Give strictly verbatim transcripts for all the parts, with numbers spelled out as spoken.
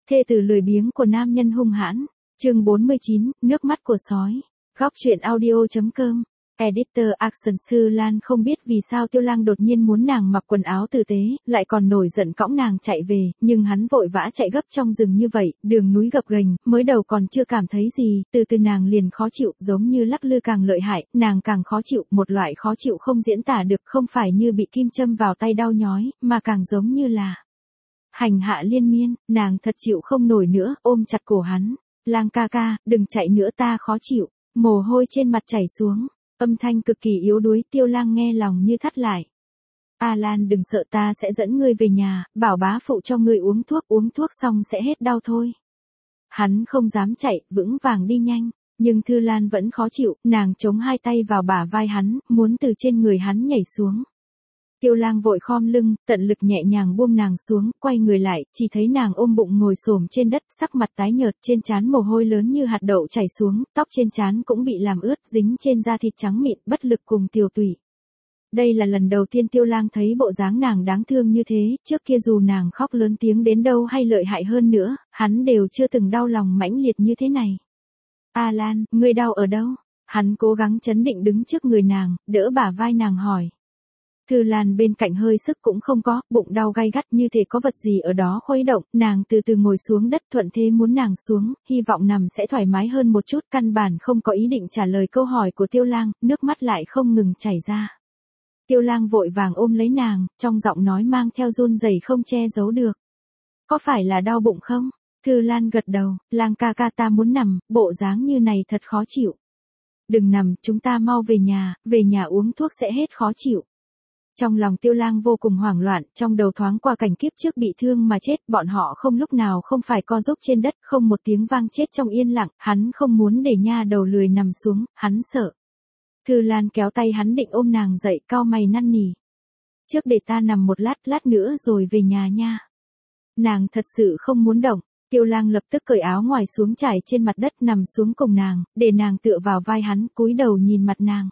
Thê tử lười biếng của nam nhân hung hãn. Chương bốn mươi chín, nước mắt của sói. Góc truyện audio.com. Editor Action. Thư Lan không biết vì sao Tiêu Lang đột nhiên muốn nàng mặc quần áo tử tế, lại còn nổi giận cõng nàng chạy về, nhưng hắn vội vã chạy gấp trong rừng như vậy, đường núi gập ghềnh, mới đầu còn chưa cảm thấy gì, từ từ nàng liền khó chịu, giống như lắc lư càng lợi hại, nàng càng khó chịu, một loại khó chịu không diễn tả được, không phải như bị kim châm vào tay đau nhói, mà càng giống như là hành hạ liên miên. Nàng thật chịu không nổi nữa, ôm chặt cổ hắn. Lang ca ca, đừng chạy nữa, ta khó chịu. Mồ hôi trên mặt chảy xuống, âm thanh cực kỳ yếu đuối. Tiêu Lang nghe lòng như thắt lại. A Lan, đừng sợ, ta sẽ dẫn ngươi về nhà, bảo bá phụ cho ngươi uống thuốc, uống thuốc xong sẽ hết đau thôi. Hắn không dám chạy, vững vàng đi nhanh, nhưng Thư Lan vẫn khó chịu, nàng chống hai tay vào bả vai hắn, muốn từ trên người hắn nhảy xuống. Tiêu Lang vội khom lưng, tận lực nhẹ nhàng buông nàng xuống, quay người lại, chỉ thấy nàng ôm bụng ngồi xổm trên đất, sắc mặt tái nhợt, trên trán mồ hôi lớn như hạt đậu chảy xuống, tóc trên trán cũng bị làm ướt, dính trên da thịt trắng mịn, bất lực cùng tiều tụy. Đây là lần đầu tiên Tiêu Lang thấy bộ dáng nàng đáng thương như thế, trước kia dù nàng khóc lớn tiếng đến đâu hay lợi hại hơn nữa, hắn đều chưa từng đau lòng mãnh liệt như thế này. A Lan, ngươi đau ở đâu? Hắn cố gắng trấn định đứng trước người nàng, đỡ bả vai nàng hỏi. Thư Lan bên cạnh hơi sức cũng không có, bụng đau gay gắt như thể có vật gì ở đó khuấy động, nàng từ từ ngồi xuống đất, thuận thế muốn nàng xuống, hy vọng nằm sẽ thoải mái hơn một chút, căn bản không có ý định trả lời câu hỏi của Tiêu Lang, nước mắt lại không ngừng chảy ra. Tiêu Lang vội vàng ôm lấy nàng, trong giọng nói mang theo run rẩy không che giấu được. Có phải là đau bụng không? Thư Lan gật đầu, Lang ca ca, ta muốn nằm, bộ dáng như này thật khó chịu. Đừng nằm, chúng ta mau về nhà, về nhà uống thuốc sẽ hết khó chịu. Trong lòng Tiêu Lang vô cùng hoảng loạn, trong đầu thoáng qua cảnh kiếp trước bị thương mà chết, bọn họ không lúc nào không phải co giúp trên đất, không một tiếng vang chết trong yên lặng, hắn không muốn để nha đầu lười nằm xuống, hắn sợ. Thư Lan kéo tay hắn định ôm nàng dậy, cau mày năn nỉ. Trước để ta nằm một lát, lát nữa rồi về nhà nha. Nàng thật sự không muốn động. Tiêu Lang lập tức cởi áo ngoài xuống trải trên mặt đất, nằm xuống cùng nàng, để nàng tựa vào vai hắn, cúi đầu nhìn mặt nàng.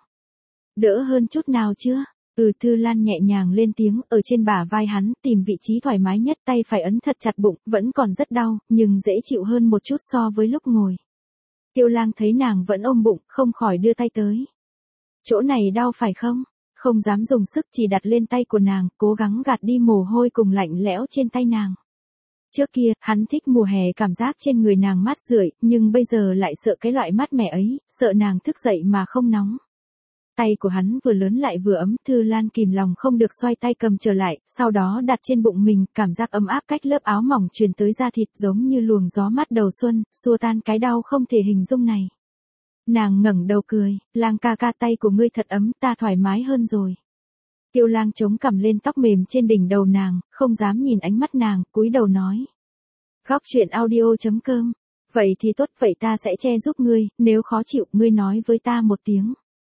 Đỡ hơn chút nào chưa? Ừ, Thư Lan nhẹ nhàng lên tiếng, ở trên bả vai hắn, tìm vị trí thoải mái nhất, tay phải ấn thật chặt bụng, vẫn còn rất đau, nhưng dễ chịu hơn một chút so với lúc ngồi. Tiêu Lang thấy nàng vẫn ôm bụng, không khỏi đưa tay tới. Chỗ này đau phải không? Không dám dùng sức, chỉ đặt lên tay của nàng, cố gắng gạt đi mồ hôi cùng lạnh lẽo trên tay nàng. Trước kia, hắn thích mùa hè cảm giác trên người nàng mát rượi, nhưng bây giờ lại sợ cái loại mát mẻ ấy, sợ nàng thức dậy mà không nóng. Tay của hắn vừa lớn lại vừa ấm, Thư Lan kìm lòng không được xoay tay cầm trở lại, sau đó đặt trên bụng mình, cảm giác ấm áp cách lớp áo mỏng truyền tới da thịt giống như luồng gió mát đầu xuân, xua tan cái đau không thể hình dung này. Nàng ngẩng đầu cười, Lang ca ca, tay của ngươi thật ấm, ta thoải mái hơn rồi. Tiêu Lang chống cằm lên tóc mềm trên đỉnh đầu nàng, không dám nhìn ánh mắt nàng, cúi đầu nói. Góc truyện audio.com. Vậy thì tốt, vậy ta sẽ che giúp ngươi, nếu khó chịu, ngươi nói với ta một tiếng.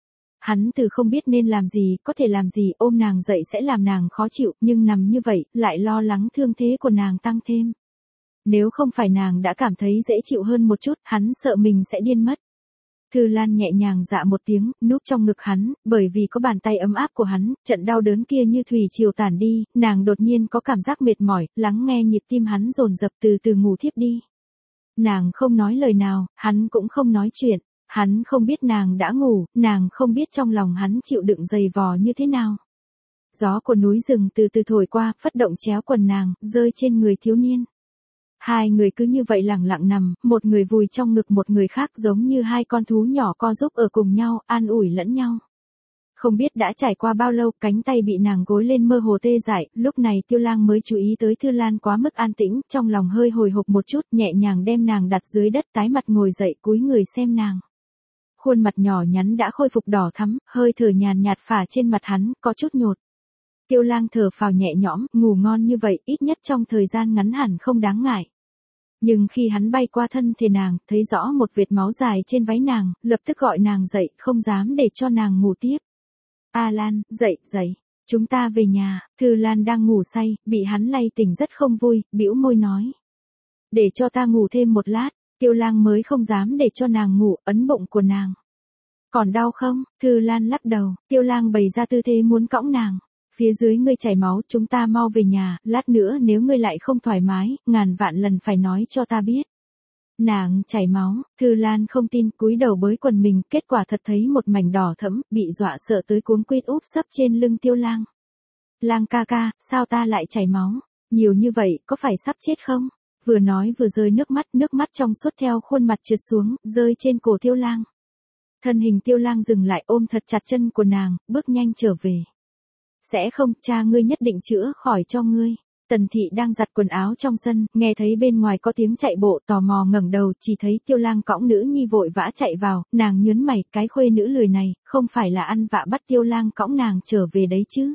Hắn từ không biết nên làm gì, có thể làm gì, ôm nàng dậy sẽ làm nàng khó chịu, nhưng nằm như vậy, lại lo lắng thương thế của nàng tăng thêm. Nếu không phải nàng đã cảm thấy dễ chịu hơn một chút, hắn sợ mình sẽ điên mất. Thư Lan nhẹ nhàng dạ một tiếng, núp trong ngực hắn, bởi vì có bàn tay ấm áp của hắn, trận đau đớn kia như thủy triều tản đi, nàng đột nhiên có cảm giác mệt mỏi, lắng nghe nhịp tim hắn dồn dập, từ từ ngủ thiếp đi. Nàng không nói lời nào, hắn cũng không nói chuyện. Hắn không biết nàng đã ngủ, nàng không biết trong lòng hắn chịu đựng dày vò như thế nào. Gió của núi rừng từ từ thổi qua, phất động chéo quần nàng, rơi trên người thiếu niên. Hai người cứ như vậy lặng lặng nằm, một người vùi trong ngực một người khác, giống như hai con thú nhỏ co giúp ở cùng nhau, an ủi lẫn nhau. Không biết đã trải qua bao lâu, cánh tay bị nàng gối lên mơ hồ tê dại, lúc này Tiêu Lang mới chú ý tới Thư Lan quá mức an tĩnh, trong lòng hơi hồi hộp một chút, nhẹ nhàng đem nàng đặt dưới đất, tái mặt ngồi dậy, cúi người xem nàng. Khuôn mặt nhỏ nhắn đã khôi phục đỏ thắm, hơi thở nhàn nhạt phả trên mặt hắn, có chút nhột. Tiêu Lang thở phào nhẹ nhõm, ngủ ngon như vậy, ít nhất trong thời gian ngắn hẳn không đáng ngại. Nhưng khi hắn bay qua thân thể nàng, thấy rõ một vệt máu dài trên váy nàng, lập tức gọi nàng dậy, không dám để cho nàng ngủ tiếp. A Lan, dậy, dậy, chúng ta về nhà. Thư Lan đang ngủ say, bị hắn lay tỉnh rất không vui, bĩu môi nói. Để cho ta ngủ thêm một lát. Tiêu Lang mới không dám để cho nàng ngủ, ấn bụng của nàng. Còn đau không? Thư Lan lắc đầu, Tiêu Lang bày ra tư thế muốn cõng nàng. Phía dưới ngươi chảy máu, chúng ta mau về nhà, lát nữa nếu ngươi lại không thoải mái, ngàn vạn lần phải nói cho ta biết. Nàng chảy máu, Thư Lan không tin, cúi đầu bới quần mình, kết quả thật thấy một mảnh đỏ thẫm, bị dọa sợ tới cuống quýt úp sấp trên lưng Tiêu Lang. Lang ca ca, sao ta lại chảy máu? Nhiều như vậy, có phải sắp chết không? Vừa nói vừa rơi nước mắt, nước mắt trong suốt theo khuôn mặt trượt xuống, rơi trên cổ Tiêu Lang. Thân hình Tiêu Lang dừng lại ôm thật chặt chân của nàng, bước nhanh trở về. Sẽ không, cha ngươi nhất định chữa khỏi cho ngươi. Tần thị đang giặt quần áo trong sân, nghe thấy bên ngoài có tiếng chạy bộ, tò mò ngẩng đầu, chỉ thấy Tiêu Lang cõng nữ nhi vội vã chạy vào, nàng nhớn mày, cái khuê nữ lười này, không phải là ăn vạ bắt Tiêu Lang cõng nàng trở về đấy chứ.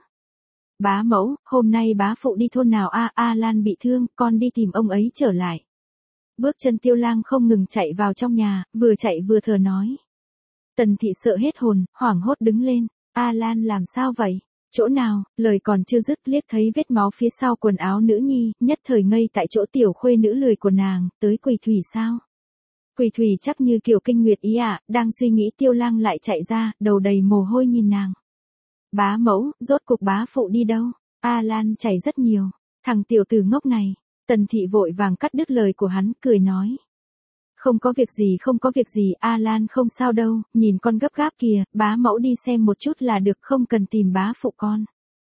Bá mẫu, hôm nay bá phụ đi thôn nào a a Lan bị thương, con đi tìm ông ấy trở lại. Bước chân Tiêu Lang không ngừng chạy vào trong nhà, vừa chạy vừa thở nói. Tần thị sợ hết hồn, hoảng hốt đứng lên, A Lan làm sao vậy? Chỗ nào? Lời còn chưa dứt liếc thấy vết máu phía sau quần áo nữ nhi, nhất thời ngây tại chỗ tiểu khuê nữ lười của nàng, tới Quỳ Thủy sao? Quỳ Thủy chắc như kiểu kinh nguyệt ý ạ, à, đang suy nghĩ Tiêu Lang lại chạy ra, đầu đầy mồ hôi nhìn nàng. Bá mẫu, rốt cuộc bá phụ đi đâu? A Lan chảy rất nhiều, thằng tiểu tử ngốc này. Tần thị vội vàng cắt đứt lời của hắn, cười nói. Không có việc gì không có việc gì, A Lan không sao đâu, nhìn con gấp gáp kìa, bá mẫu đi xem một chút là được, không cần tìm bá phụ con.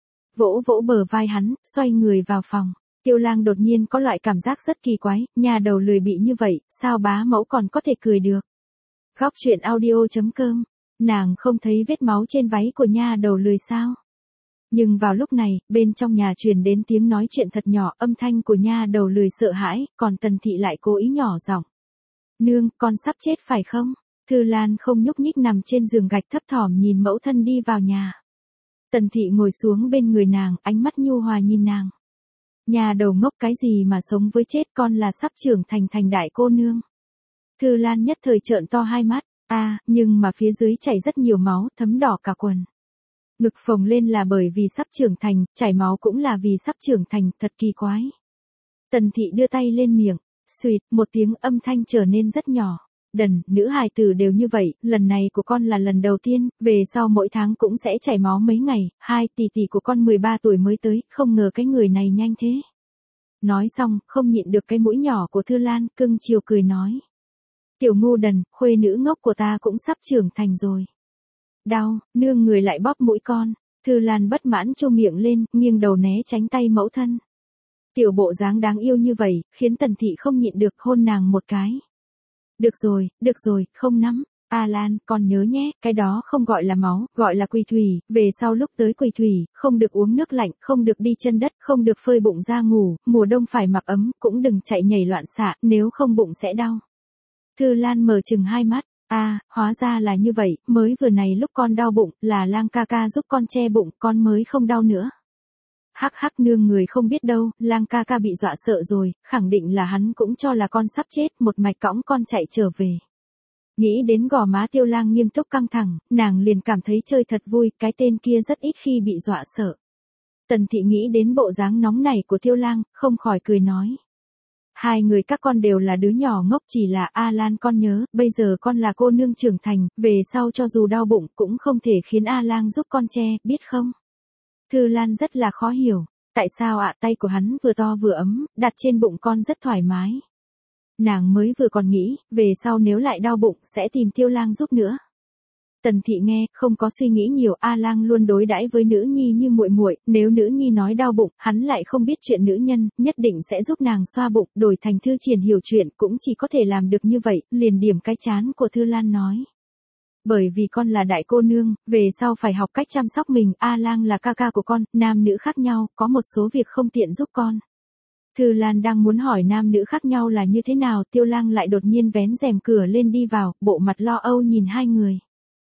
Vỗ vỗ bờ vai hắn, xoay người vào phòng. Tiêu Lang đột nhiên có loại cảm giác rất kỳ quái, nhà đầu lười bị như vậy, sao bá mẫu còn có thể cười được. Góc truyện audio chấm com, nàng không thấy vết máu trên váy của nha đầu lười sao. Nhưng vào lúc này, bên trong nhà truyền đến tiếng nói chuyện thật nhỏ, âm thanh của nha đầu lười sợ hãi, còn Tần thị lại cố ý nhỏ giọng. Nương, con sắp chết phải không? Thư Lan không nhúc nhích nằm trên giường gạch thấp thỏm nhìn mẫu thân đi vào nhà. Tần thị ngồi xuống bên người nàng, ánh mắt nhu hòa nhìn nàng. Nhà đầu ngốc cái gì mà sống với chết, con là sắp trưởng thành thành đại cô nương. Thư Lan nhất thời trợn to hai mắt, a à, nhưng mà phía dưới chảy rất nhiều máu, thấm đỏ cả quần. Ngực phồng lên là bởi vì sắp trưởng thành, chảy máu cũng là vì sắp trưởng thành, thật kỳ quái. Tần thị đưa tay lên miệng. Xuyệt, một tiếng âm thanh trở nên rất nhỏ. Đần, nữ hài tử đều như vậy, lần này của con là lần đầu tiên, về sau mỗi tháng cũng sẽ chảy máu mấy ngày, hai tỷ tỷ của con mười ba tuổi mới tới, không ngờ cái người này nhanh thế. Nói xong, không nhịn được cái mũi nhỏ của Thư Lan, cưng chiều cười nói. Tiểu ngu đần, khuê nữ ngốc của ta cũng sắp trưởng thành rồi. Đau, nương người lại bóp mũi con. Thư Lan bất mãn trô miệng lên, nghiêng đầu né tránh tay mẫu thân. Tiểu bộ dáng đáng yêu như vậy, khiến Tần thị không nhịn được hôn nàng một cái. Được rồi, được rồi, không nắm. A Lan, con nhớ nhé, cái đó không gọi là máu, gọi là Quỳ Thủy, về sau lúc tới Quỳ Thủy, không được uống nước lạnh, không được đi chân đất, không được phơi bụng ra ngủ, mùa đông phải mặc ấm, cũng đừng chạy nhảy loạn xạ, nếu không bụng sẽ đau. Thư Lan mở chừng hai mắt, a, à, hóa ra là như vậy, mới vừa này lúc con đau bụng, là Lang ca ca giúp con che bụng, con mới không đau nữa. Hắc hắc nương người không biết đâu, Lang ca ca bị dọa sợ rồi, khẳng định là hắn cũng cho là con sắp chết, một mạch cõng con chạy trở về. Nghĩ đến gò má Tiêu Lang nghiêm túc căng thẳng, nàng liền cảm thấy chơi thật vui, cái tên kia rất ít khi bị dọa sợ. Tần thị nghĩ đến bộ dáng nóng nảy của Tiêu Lang, không khỏi cười nói. Hai người các con đều là đứa nhỏ ngốc, chỉ là A Lan con nhớ, bây giờ con là cô nương trưởng thành, về sau cho dù đau bụng cũng không thể khiến A Lang giúp con che, biết không? Thư Lan rất là khó hiểu, tại sao ạ à, tay của hắn vừa to vừa ấm, đặt trên bụng con rất thoải mái. Nàng mới vừa còn nghĩ, về sau nếu lại đau bụng sẽ tìm Tiêu Lang giúp nữa. Tần thị nghe, không có suy nghĩ nhiều, A Lang luôn đối đãi với nữ nhi như muội muội, nếu nữ nhi nói đau bụng, hắn lại không biết chuyện nữ nhân, nhất định sẽ giúp nàng xoa bụng, đổi thành Thư Triển hiểu chuyện, cũng chỉ có thể làm được như vậy, liền điểm cái chán của Thư Lan nói. Bởi vì con là đại cô nương, về sau phải học cách chăm sóc mình, A Lang là ca ca của con, nam nữ khác nhau, có một số việc không tiện giúp con. Thư Lan đang muốn hỏi nam nữ khác nhau là như thế nào, Tiêu Lang lại đột nhiên vén rèm cửa lên đi vào, bộ mặt lo âu nhìn hai người.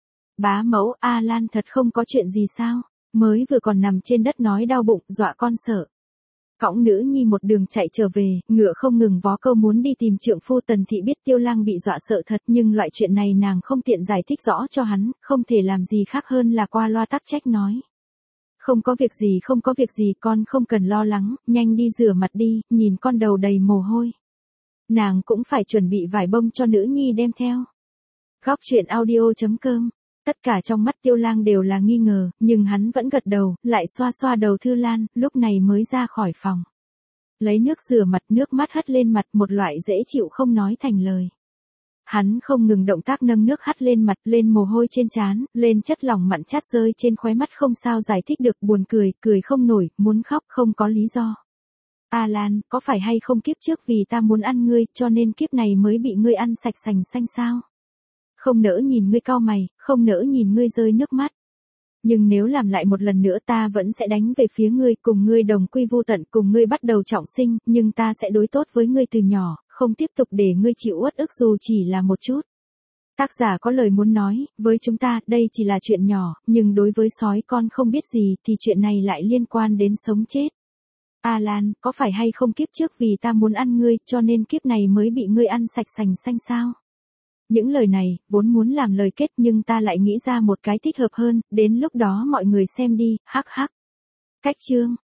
Bá mẫu, A Lan thật không có chuyện gì sao, mới vừa còn nằm trên đất nói đau bụng, dọa con sợ. Cõng nữ nhi một đường chạy trở về, ngựa không ngừng vó câu muốn đi tìm trượng phu. Tần thị biết Tiêu Lang bị dọa sợ thật, nhưng loại chuyện này nàng không tiện giải thích rõ cho hắn, không thể làm gì khác hơn là qua loa tắc trách nói. Không có việc gì không có việc gì, con không cần lo lắng, nhanh đi rửa mặt đi, nhìn con đầu đầy mồ hôi. Nàng cũng phải chuẩn bị vải bông cho nữ nhi đem theo. Góc truyện audio chấm com Tất cả trong mắt Tiêu Lang đều là nghi ngờ, nhưng hắn vẫn gật đầu, lại xoa xoa đầu Thư Lan, lúc này mới ra khỏi phòng. Lấy nước rửa mặt, nước mắt hất lên mặt, một loại dễ chịu không nói thành lời. Hắn không ngừng động tác nâng nước hắt lên mặt, lên mồ hôi trên trán, lên chất lỏng mặn chát rơi trên khóe mắt, không sao giải thích được, buồn cười, cười không nổi, muốn khóc không có lý do. Alan, có phải hay không kiếp trước vì ta muốn ăn ngươi, cho nên kiếp này mới bị ngươi ăn sạch sành xanh sao? Không nỡ nhìn ngươi cau mày, không nỡ nhìn ngươi rơi nước mắt. Nhưng nếu làm lại một lần nữa ta vẫn sẽ đánh về phía ngươi, cùng ngươi đồng quy vu tận, cùng ngươi bắt đầu trọng sinh, nhưng ta sẽ đối tốt với ngươi từ nhỏ, không tiếp tục để ngươi chịu uất ức dù chỉ là một chút. Tác giả có lời muốn nói, với chúng ta, đây chỉ là chuyện nhỏ, nhưng đối với sói con không biết gì thì chuyện này lại liên quan đến sống chết. Alan, có phải hay không kiếp trước vì ta muốn ăn ngươi, cho nên kiếp này mới bị ngươi ăn sạch sành xanh sao? Những lời này, vốn muốn làm lời kết nhưng ta lại nghĩ ra một cái thích hợp hơn, đến lúc đó mọi người xem đi, hắc hắc. Cách chương